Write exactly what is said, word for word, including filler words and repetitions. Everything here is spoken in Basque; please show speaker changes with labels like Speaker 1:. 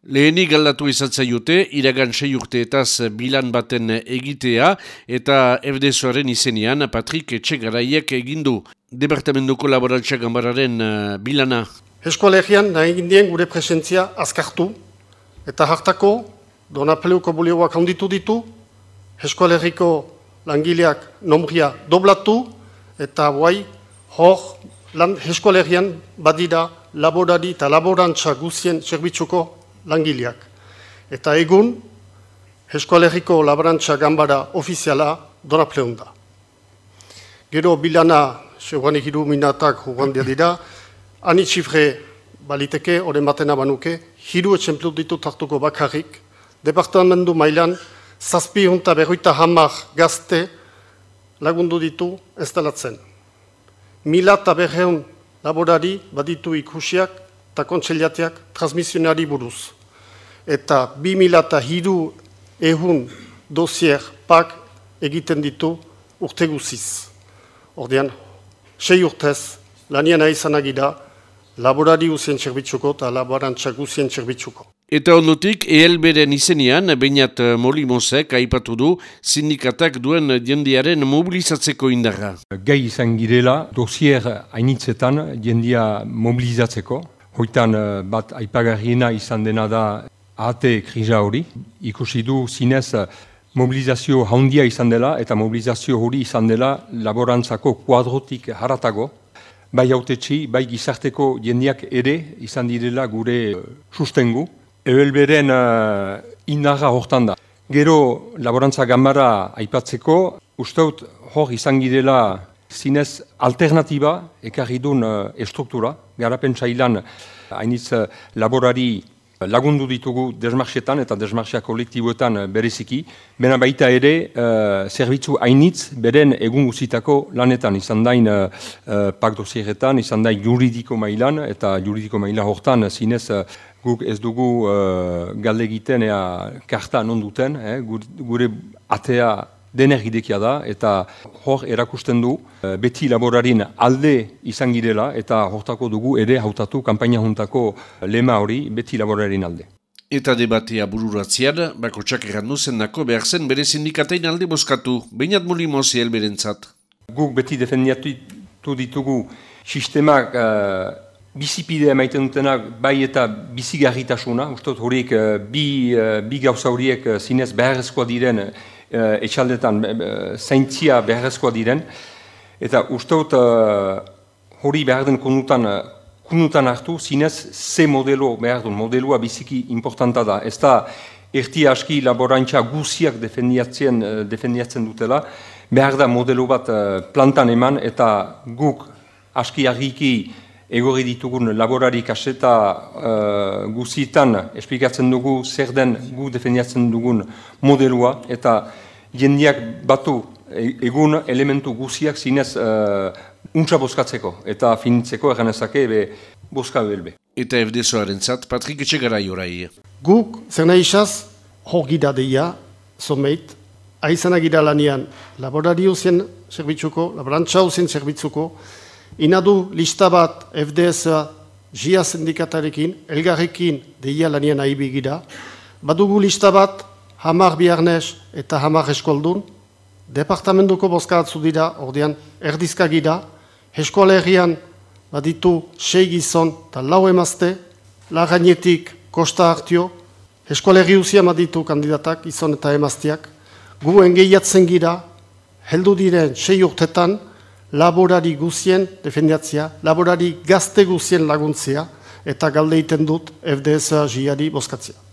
Speaker 1: Lehenik galdatu izatzaiute, iragan sei urteetaz bilan baten egitea eta F D S-aren izenean Patrik Etxegaraiek egindu. Departamentuko laborantza ganbararen uh, bilana.
Speaker 2: Eskolegian nahi gindien gure presentzia azkartu eta hartako Donapeleuko bulegoak handitu ditu, eskolegiko langileak nombria doblatu eta guai hor lan eskolegian badira laborari eta laborantza guzien zerbitzuko langileak. Eta egun, eskolegiko laborantza ganbara ofiziala Donapeleun da. Gero bilana, seguan hiru minatak jugandia dira, ani txifre baliteke, oren batena banuke, hiru etxemplu ditut hartuko bakarrik, departamentu mailan, zazpi junta berroita hamar gazte lagundu ditu instalatzen. Mila eta berreun laborari baditu ikusiak eta kontseilatiak transmisionari buruz. Eta bi mila eta hiru ehun dosier pak egiten ditu urte guziz. Ordean, sei urtez, lanian aizanagira, laborari guzien txerbitzuko eta laborantza guzien txerbitzuko.
Speaker 1: Eta ondotik, E L B-ren izenean, Beñat Molimosek aipatu du sindikatak duen jendearen mobilizatzeko indarra.
Speaker 3: Gai izan girela, dosier hainitzetan jendia mobilizatzeko. Hoitan bat aipagarriena izan dena da ahate krisa hori. Ikusi du zinez mobilizazio handia izan dela eta mobilizazio hori izan dela laborantzako kuadrotik haratago. Bai hautetxi, bai gizarteko jendeak ere izan direla gure sustengu. E L B-ren uh, indarra hortan da. Gero laborantza ganbara aipatzeko, usteut hor izan girela zinez alternatiba ekarri duen uh, estruktura. Garapen txailan hainitz uh, laborari lagundu ditugu desmarxetan eta desmarxea kolektiboetan bereziki. Bena baita ere, uh, zerbitzu hainitz beren egun guzitako lanetan. Izan dain uh, uh, pak dosieretan, izan dain juridiko mailan eta juridiko maila hortan zinez uh, guk ez dugu uh, galde egiten ea karta non duten, eh, gure atea denergidekia da, eta hor erakusten du uh, beti laborarin alde izan girela, eta hortako dugu ere hautatu kanpaina juntako lema hori beti laborarin alde.
Speaker 1: Eta debatea bururatzean, bako txak errandu zendako behar zen bere sindikatein alde bozkatu, Beñat Molimos E L B-rentzat.
Speaker 3: Guk beti defendiatu ditugu sistemak uh, bizipidea emaiten dutenak bai eta bizigarritasuna, ustot horiek bi, bi gauza horiek zinez beharrezkoa diren etxaldetan zaintzia beharrezkoa diren, eta ustot hori behar den konutan, konutan hartu zinez ze modelo behar duen, modelua biziki importanta da. Ez da erti aski laborantza guziak defendiatzen, defendiatzen dutela, behar da modelo bat plantan eman eta guk aski argiki egorri ditugun laborari kaseta uh, guzietan esplikatzen dugu zer den gu defendiatzen dugun modelua eta jendeak batu egun elementu guziak zinez uh, untsa bozkatzeko eta finitzeko eganezake ebe bozka belbe.
Speaker 1: Eta F D S-aren zat, Patrik Etxegarai orai.
Speaker 2: Guk zer nahi izaz hor gira deia, zomeit, aizana gira lanian laborari uzien zerbitzuko, laborantza uzien zerbitzuko, inadu lista bat F D S-a J I A sindikatarekin, elgarrekin deia lanian ahibi gira. Badugu lista bat hamar biharnez eta hamar eskoldun. Departamentuko bozkatzu dira, ordean erdizka gira. Eskolegian baditu sei gizon eta lau emazte. Lagainetik kosta hartio. Eskolegi uzia baditu kandidatak, gizon eta emazteak. Gu engeiatzen gira, heldu diren sei urtetan, laborari guzien defendiatzea, laborari gazte guzien laguntzea, eta galde iten dut F D S-a J I A-ri bozkatzea.